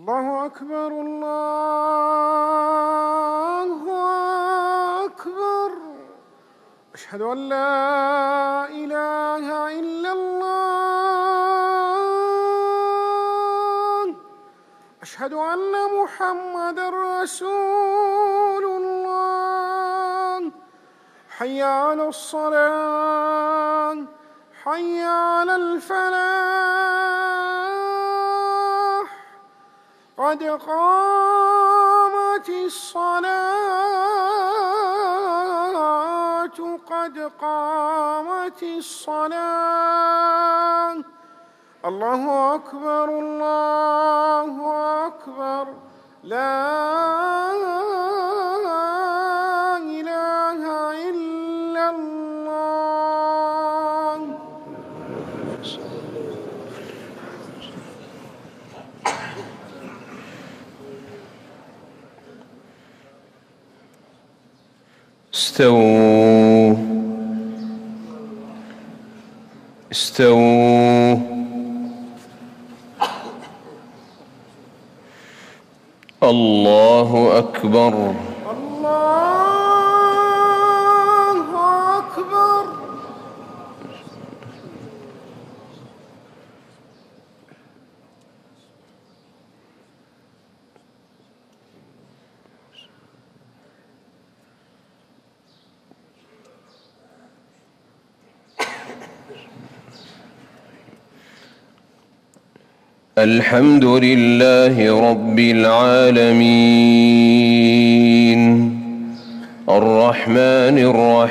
الله أكبر الله أكبر. أشهد أن لا إله إلا الله. أشهد أن محمدًا رسول الله. حي على الصلاة حي على الفلاح. قد قامت الصلاة قد قامت الصلاة. الله أكبر الله أكبر. لا إله إلا الله. استووا استووا. الله أكبر الله أكبر. الحمد لله رب العالمين الرحمن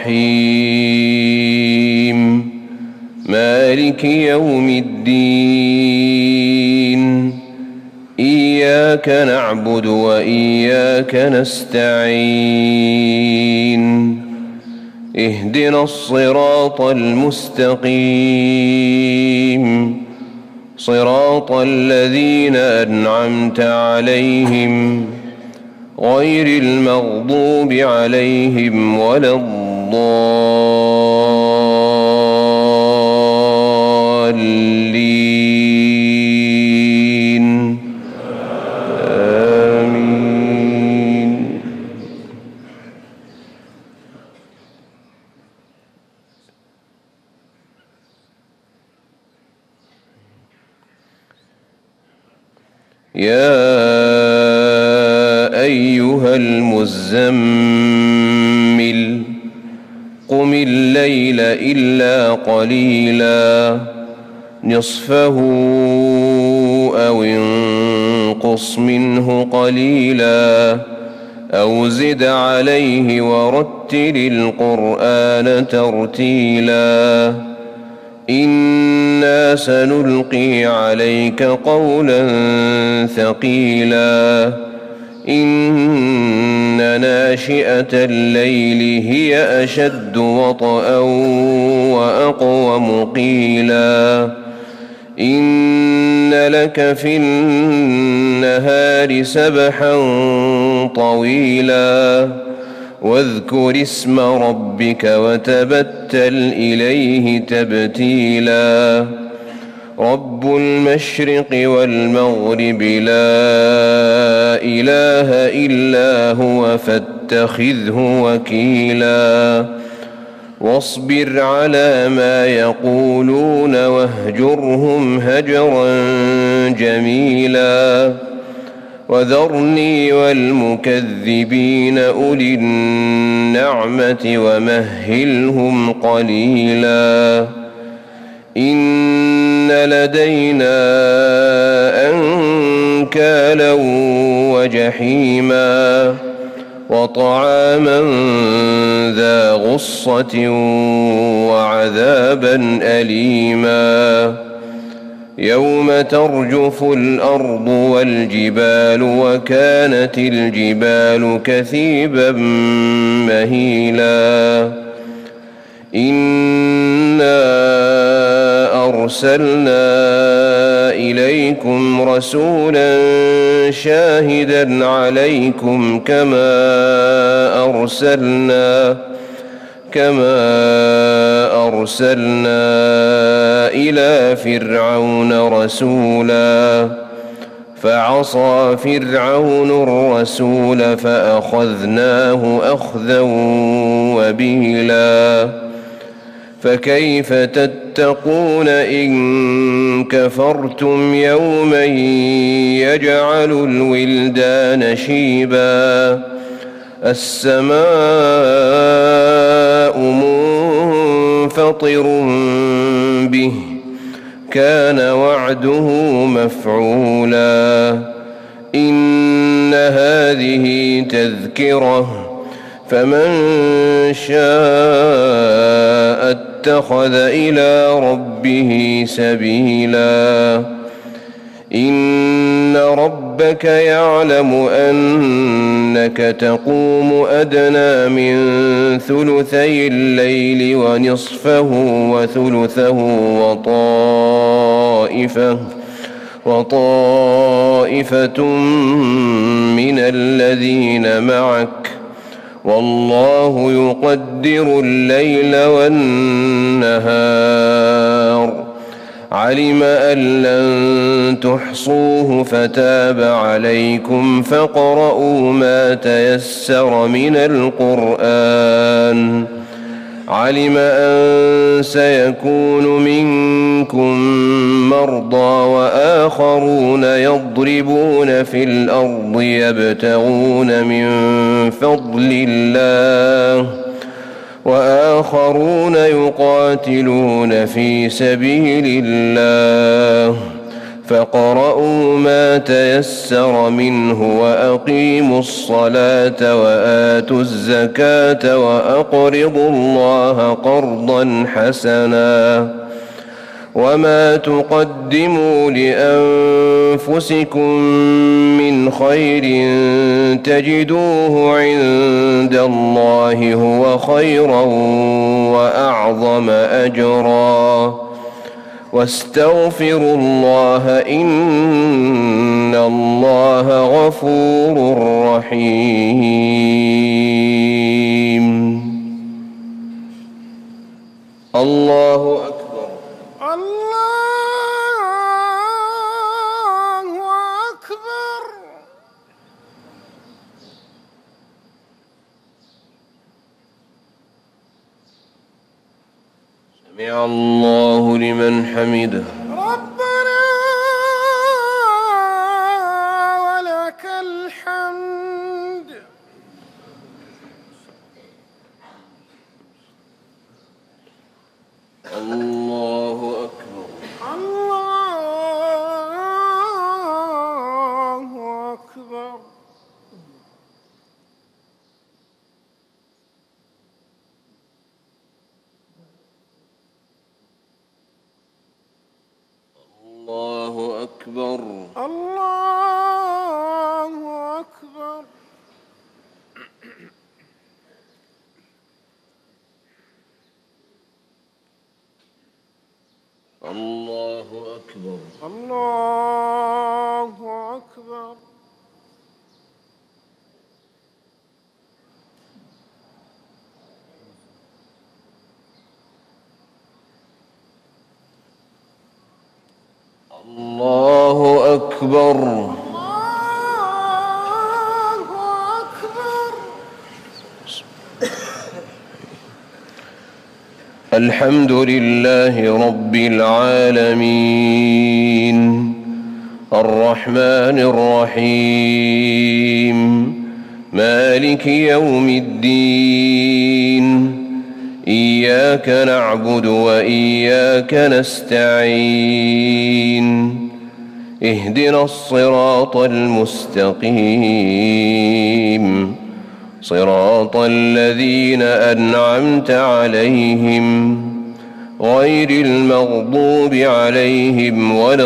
الرحيم مالك يوم الدين. إياك نعبد وإياك نستعين. اهدنا الصراط المستقيم صراط الذين أنعمت عليهم غير المغضوب عليهم ولا الضالين. آمين. يا أيها المزمل قم الليل إلا قليلا نصفه أو انقص منه قليلا أو زد عليه ورتل القرآن ترتيلا. إنا سنلقي عليك قولا ثقيلا. إن ناشئة الليل هي أشد وطئا وأقوم قيلا. إن لك في النهار سبحا طويلا. واذكر اسم ربك وتبتل إليه تبتيلا. رب المشرق والمغرب لا إله إلا هو فاتخذه وكيلا. واصبر على ما يقولون واهجرهم هجرا جميلا. وذرني والمكذبين أولي النعمة ومهلهم قليلا. إن لدينا أنكالا وجحيما وطعاما ذا غصة وعذابا أليما. يوم ترجف الأرض والجبال وكانت الجبال كثيبا مهيلا. إنا أرسلنا إليكم رسولا شاهدا عليكم كما أرسلنا إلى فرعون رسولا فعصى فرعون الرسول فأخذناه أخذا وبيلا فكيف تتقون إن كفرتم يوما يجعل الولدان شيبا السماء منفطر به كان وعده مفعولا إن هذه تذكرة فمن شاء اتخذ إلى ربه سبيلا إن ربك يعلم أنك تقوم أدنى من ثلثي الليل ونصفه وثلثه وطائفة من الذين معك والله يقدر الليل والنهار علم أن لن تحصوه فتاب عليكم فاقرؤوا ما تيسر من القرآن علم أن سيكون منكم مرضى وآخرون يضربون في الأرض يبتغون من فضل الله وآخرون يقاتلون في سبيل الله فاقرؤوا ما تيسر منه وأقيموا الصلاة وآتوا الزكاة وأقرضوا الله قرضا حسنا وما تقدموا لأنفسكم من خير تجدوه عند الله هو خيرا وأعظم أجرا واستغفروا الله إن الله غفور رحيم. الله أكبر. الله أكبر. سمع الله لمن حمده. ربنا ولك الحمد. الله أكبر. الله أكبر. الله أكبر. الله أكبر. الله أكبر. الله أكبر. الله أكبر. الله أكبر. الحمد لله رب العالمين الرحمن الرحيم مالك يوم الدين إياك نعبد وإياك نستعين اهدنا الصراط المستقيم صراط الذين أنعمت عليهم غير المغضوب عليهم ولا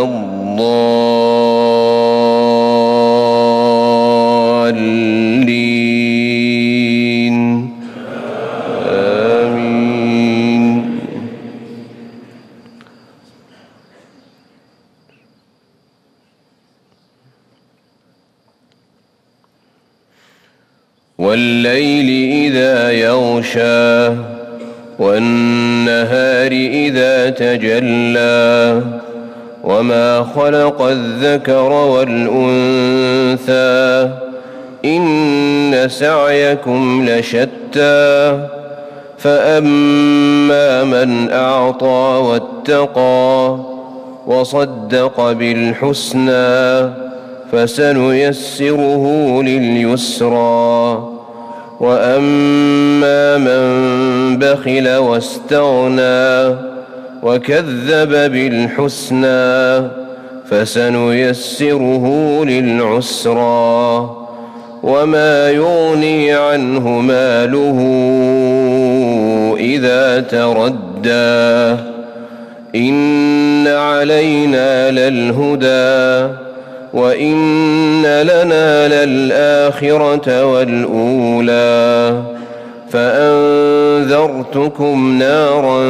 الضالين آمين. والليل إذا يغشى والنهار إذا تجلى وما خلق الذكر والأنثى إن سعيكم لشتى فأما من أعطى واتقى وصدق بالحسنى فسنيسره لليسرى وأما من بخل واستغنى وكذب بالحسنى فسنيسره للعسرى وما يغني عنه ماله إذا تردى إن علينا للهدى وإن لنا للآخرة والأولى فأنذرتكم نارا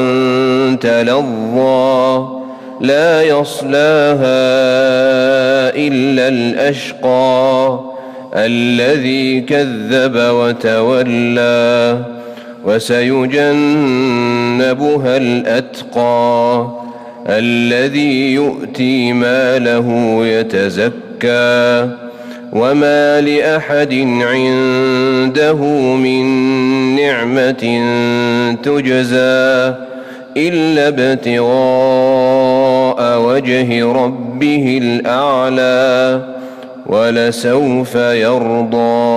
تلظى لا يصلاها إلا الأشقى الذي كذب وتولى وسيجنبها الأتقى الذي يؤتي ماله يتزكى وما لأحد عنده من نعمة تجزى إلا ابتغاء وجه ربه الأعلى ولسوف يرضى.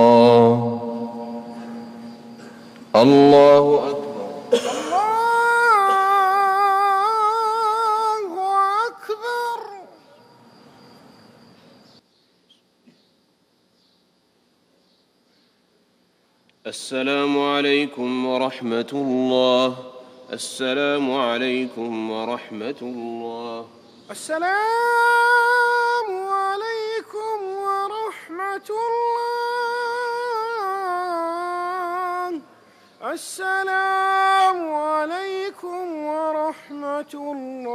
الله أكبر. السلام عليكم ورحمة الله. السلام عليكم ورحمة الله. السلام عليكم ورحمة الله. السلام عليكم ورحمة الله.